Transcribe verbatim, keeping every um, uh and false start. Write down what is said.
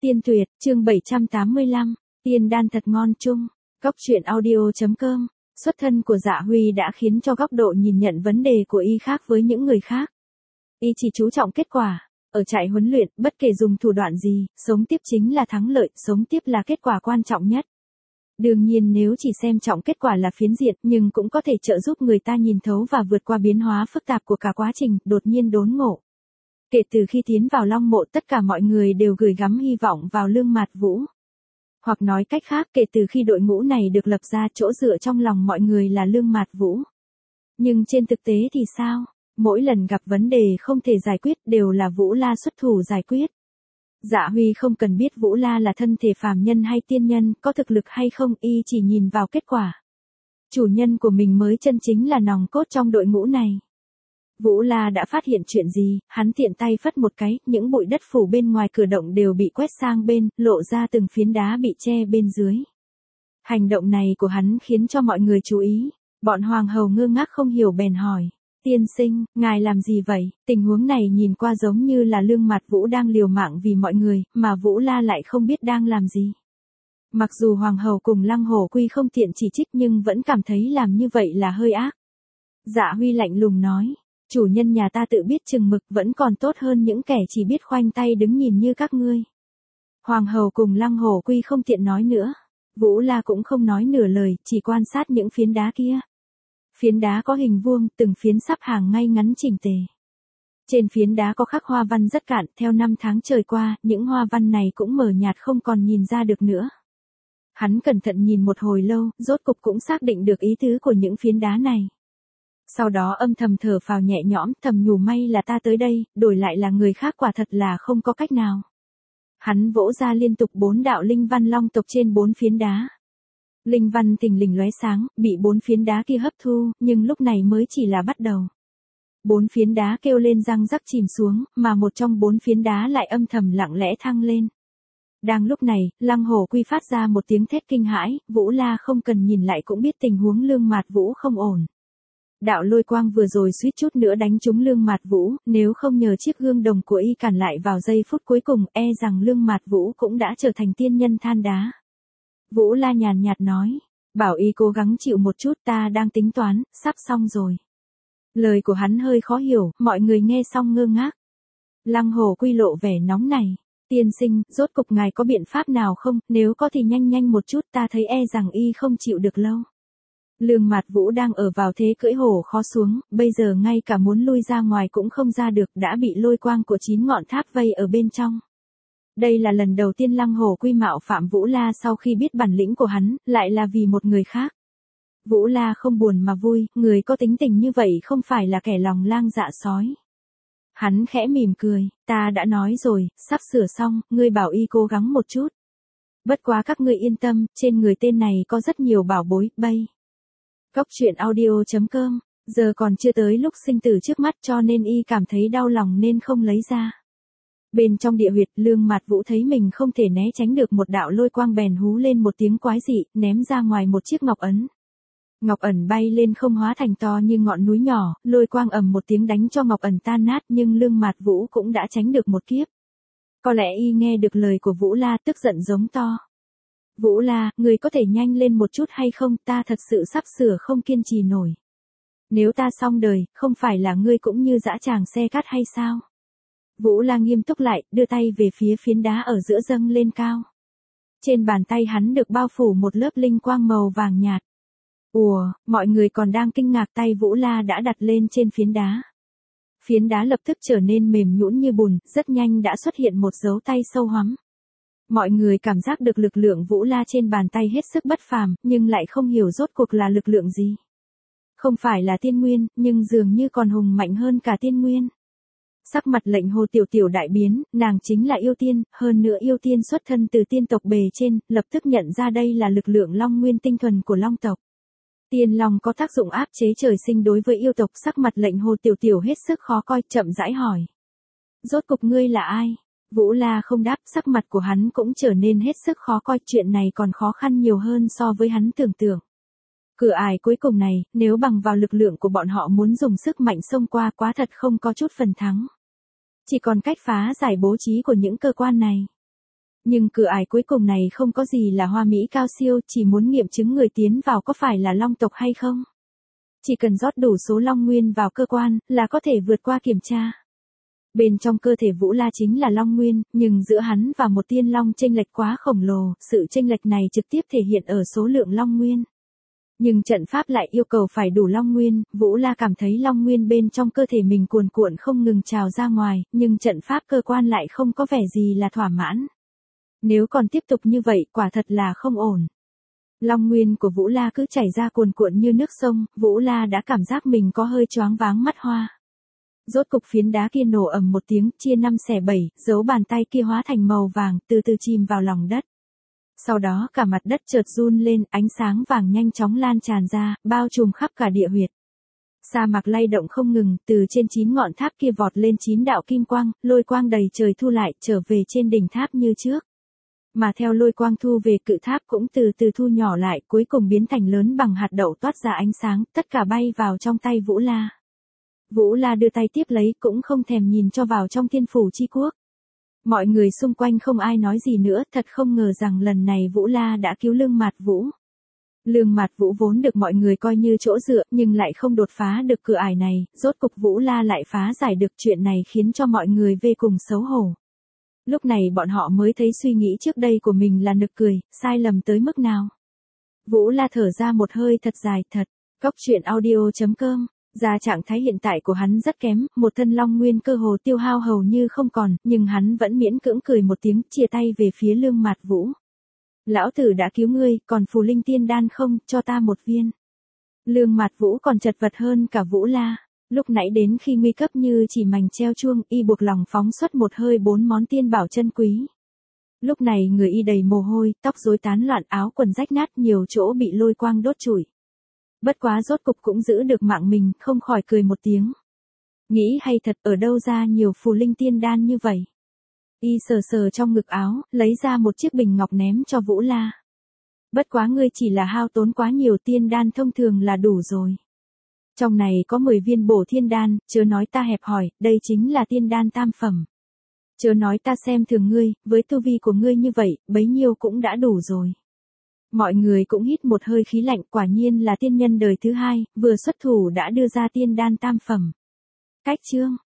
Tiên tuyệt, chương bảy trăm tám mươi lăm, tiên đan thật ngon chung. Góc truyện audio.com, xuất thân của Dạ Huy đã khiến cho góc độ nhìn nhận vấn đề của y khác với những người khác. Y chỉ chú trọng kết quả. Ở trại huấn luyện, bất kể dùng thủ đoạn gì, sống tiếp chính là thắng lợi, sống tiếp là kết quả quan trọng nhất. Đương nhiên nếu chỉ xem trọng kết quả là phiến diện, nhưng cũng có thể trợ giúp người ta nhìn thấu và vượt qua biến hóa phức tạp của cả quá trình, đột nhiên đốn ngộ. Kể từ khi tiến vào Long Mộ, tất cả mọi người đều gửi gắm hy vọng vào Lương Mạt Vũ. Hoặc nói cách khác, kể từ khi đội ngũ này được lập ra, chỗ dựa trong lòng mọi người là Lương Mạt Vũ. Nhưng trên thực tế thì sao? Mỗi lần gặp vấn đề không thể giải quyết đều là Vũ La xuất thủ giải quyết. Dạ Huy không cần biết Vũ La là thân thể phàm nhân hay tiên nhân, có thực lực hay không, y chỉ nhìn vào kết quả. Chủ nhân của mình mới chân chính là nòng cốt trong đội ngũ này. Vũ La đã phát hiện chuyện gì, hắn tiện tay phất một cái, những bụi đất phủ bên ngoài cửa động đều bị quét sang bên, lộ ra từng phiến đá bị che bên dưới. Hành động này của hắn khiến cho mọi người chú ý, bọn hoàng hầu ngơ ngác không hiểu bèn hỏi. Tiên sinh, ngài làm gì vậy? Tình huống này nhìn qua giống như là Lương Mạt Vũ đang liều mạng vì mọi người, mà Vũ La lại không biết đang làm gì. Mặc dù hoàng hầu cùng Lăng Hổ Quy không tiện chỉ trích nhưng vẫn cảm thấy làm như vậy là hơi ác. Dạ Huy lạnh lùng nói, chủ nhân nhà ta tự biết chừng mực vẫn còn tốt hơn những kẻ chỉ biết khoanh tay đứng nhìn như các ngươi. Hoàng hầu cùng Lăng Hổ Quy không tiện nói nữa. Vũ La cũng không nói nửa lời, chỉ quan sát những phiến đá kia. Phiến đá có hình vuông, từng phiến sắp hàng ngay ngắn chỉnh tề. Trên phiến đá có khắc hoa văn rất cạn, theo năm tháng trôi qua, những hoa văn này cũng mờ nhạt không còn nhìn ra được nữa. Hắn cẩn thận nhìn một hồi lâu, rốt cục cũng xác định được ý tứ của những phiến đá này. Sau đó âm thầm thở phào nhẹ nhõm, thầm nhủ may là ta tới đây, đổi lại là người khác quả thật là không có cách nào. Hắn vỗ ra liên tục bốn đạo linh văn long tộc trên bốn phiến đá. Linh văn thình lình lóe sáng, bị bốn phiến đá kia hấp thu, nhưng lúc này mới chỉ là bắt đầu. Bốn phiến đá kêu lên răng rắc chìm xuống, mà một trong bốn phiến đá lại âm thầm lặng lẽ thăng lên. Đang lúc này, Lăng Hổ Quy phát ra một tiếng thét kinh hãi, Vũ La không cần nhìn lại cũng biết tình huống Lương Mạt Vũ không ổn. Đạo lôi quang vừa rồi suýt chút nữa đánh trúng Lương Mạt Vũ, nếu không nhờ chiếc gương đồng của y cản lại vào giây phút cuối cùng, e rằng Lương Mạt Vũ cũng đã trở thành tiên nhân than đá. Vũ La nhàn nhạt nói, bảo y cố gắng chịu một chút, ta đang tính toán, sắp xong rồi. Lời của hắn hơi khó hiểu, mọi người nghe xong ngơ ngác. Lăng Hổ Quy lộ vẻ nóng này, tiên sinh, rốt cục ngài có biện pháp nào không, nếu có thì nhanh nhanh một chút, ta thấy e rằng y không chịu được lâu. Lương Mạt Vũ đang ở vào thế cưỡi hổ khó xuống, bây giờ ngay cả muốn lui ra ngoài cũng không ra được, đã bị lôi quang của chín ngọn tháp vây ở bên trong. Đây là lần đầu tiên Lăng Hổ Quy mạo phạm Vũ La sau khi biết bản lĩnh của hắn, lại là vì một người khác. Vũ La không buồn mà vui, người có tính tình như vậy không phải là kẻ lòng lang dạ sói. Hắn khẽ mỉm cười, ta đã nói rồi, sắp sửa xong, ngươi bảo y cố gắng một chút. Bất quá các ngươi yên tâm, trên người tên này có rất nhiều bảo bối, bay. Góc truyện audio.com, giờ còn chưa tới lúc sinh tử trước mắt cho nên y cảm thấy đau lòng nên không lấy ra. Bên trong địa huyệt, Lương Mạt Vũ thấy mình không thể né tránh được một đạo lôi quang bèn hú lên một tiếng quái dị, ném ra ngoài một chiếc ngọc ấn. Ngọc ẩn bay lên không hóa thành to như ngọn núi nhỏ, lôi quang ầm một tiếng đánh cho ngọc ẩn tan nát nhưng Lương Mạt Vũ cũng đã tránh được một kiếp. Có lẽ y nghe được lời của Vũ La tức giận giống to. Vũ La, người có thể nhanh lên một chút hay không, ta thật sự sắp sửa không kiên trì nổi. Nếu ta xong đời, không phải là ngươi cũng như dã tràng xe cát hay sao? Vũ La nghiêm túc lại, đưa tay về phía phiến đá ở giữa dâng lên cao. Trên bàn tay hắn được bao phủ một lớp linh quang màu vàng nhạt. Ùa, mọi người còn đang kinh ngạc tay Vũ La đã đặt lên trên phiến đá. Phiến đá lập tức trở nên mềm nhũn như bùn, rất nhanh đã xuất hiện một dấu tay sâu hoắm. Mọi người cảm giác được lực lượng Vũ La trên bàn tay hết sức bất phàm, nhưng lại không hiểu rốt cuộc là lực lượng gì. Không phải là tiên nguyên, nhưng dường như còn hùng mạnh hơn cả tiên nguyên. Sắc mặt Lệnh Hồ Tiểu Tiểu đại biến, nàng chính là yêu tiên, hơn nữa yêu tiên xuất thân từ tiên tộc bề trên, lập tức nhận ra đây là lực lượng long nguyên tinh thuần của long tộc. Tiên long có tác dụng áp chế trời sinh đối với yêu tộc, sắc mặt Lệnh Hồ Tiểu Tiểu hết sức khó coi, chậm rãi hỏi. Rốt cục ngươi là ai? Vũ La không đáp, sắc mặt của hắn cũng trở nên hết sức khó coi, chuyện này còn khó khăn nhiều hơn so với hắn tưởng tượng. Cửa ải cuối cùng này, nếu bằng vào lực lượng của bọn họ muốn dùng sức mạnh xông qua quá thật không có chút phần thắng. Chỉ còn cách phá giải bố trí của những cơ quan này. Nhưng cửa ải cuối cùng này không có gì là hoa mỹ cao siêu, chỉ muốn nghiệm chứng người tiến vào có phải là long tộc hay không. Chỉ cần rót đủ số long nguyên vào cơ quan, là có thể vượt qua kiểm tra. Bên trong cơ thể Vũ La chính là long nguyên, nhưng giữa hắn và một tiên long chênh lệch quá khổng lồ, sự chênh lệch này trực tiếp thể hiện ở số lượng long nguyên. Nhưng trận pháp lại yêu cầu phải đủ long nguyên, Vũ La cảm thấy long nguyên bên trong cơ thể mình cuồn cuộn không ngừng trào ra ngoài, nhưng trận pháp cơ quan lại không có vẻ gì là thỏa mãn. Nếu còn tiếp tục như vậy, quả thật là không ổn. Long nguyên của Vũ La cứ chảy ra cuồn cuộn như nước sông, Vũ La đã cảm giác mình có hơi choáng váng mắt hoa. Rốt cục phiến đá kia nổ ầm một tiếng, chia năm xẻ bảy, dấu bàn tay kia hóa thành màu vàng, từ từ chìm vào lòng đất. Sau đó cả mặt đất chợt run lên, ánh sáng vàng nhanh chóng lan tràn ra, bao trùm khắp cả địa huyệt. Sa mạc lay động không ngừng, từ trên chín ngọn tháp kia vọt lên chín đạo kim quang, lôi quang đầy trời thu lại, trở về trên đỉnh tháp như trước. Mà theo lôi quang thu về, cự tháp cũng từ từ thu nhỏ lại, cuối cùng biến thành lớn bằng hạt đậu toát ra ánh sáng, tất cả bay vào trong tay Vũ La. Vũ La đưa tay tiếp lấy, cũng không thèm nhìn cho vào trong thiên phủ chi quốc. Mọi người xung quanh không ai nói gì nữa, thật không ngờ rằng lần này Vũ La đã cứu Lương Mạt Vũ. Lương Mạt Vũ vốn được mọi người coi như chỗ dựa, nhưng lại không đột phá được cửa ải này, rốt cục Vũ La lại phá giải được, chuyện này khiến cho mọi người vô cùng xấu hổ. Lúc này bọn họ mới thấy suy nghĩ trước đây của mình là nực cười, sai lầm tới mức nào. Vũ La thở ra một hơi thật dài, thật. Cóc truyện audio chấm com. Ra trạng thái hiện tại của hắn rất kém, một thân long nguyên cơ hồ tiêu hao hầu như không còn, nhưng hắn vẫn miễn cưỡng cười một tiếng, chia tay về phía Lương Mạt Vũ. Lão tử đã cứu ngươi, còn phù linh tiên đan không, cho ta một viên. Lương Mạt Vũ còn chật vật hơn cả Vũ La. Lúc nãy đến khi nguy cấp như chỉ mành treo chuông, y buộc lòng phóng xuất một hơi bốn món tiên bảo chân quý. Lúc này người y đầy mồ hôi, tóc rối tán loạn, áo quần rách nát, nhiều chỗ bị lôi quang đốt trụi. Bất quá rốt cục cũng giữ được mạng mình, không khỏi cười một tiếng. Nghĩ hay thật, ở đâu ra nhiều phù linh tiên đan như vậy. Y sờ sờ trong ngực áo, lấy ra một chiếc bình ngọc ném cho Vũ La. Bất quá ngươi chỉ là hao tốn quá nhiều, tiên đan thông thường là đủ rồi. Trong này có mười viên bổ thiên đan, chớ nói ta hẹp hòi, đây chính là tiên đan tam phẩm. Chớ nói ta xem thường ngươi, với tu vi của ngươi như vậy, bấy nhiêu cũng đã đủ rồi. Mọi người cũng hít một hơi khí lạnh, quả nhiên là tiên nhân đời thứ hai, vừa xuất thủ đã đưa ra tiên đan tam phẩm. Cách chương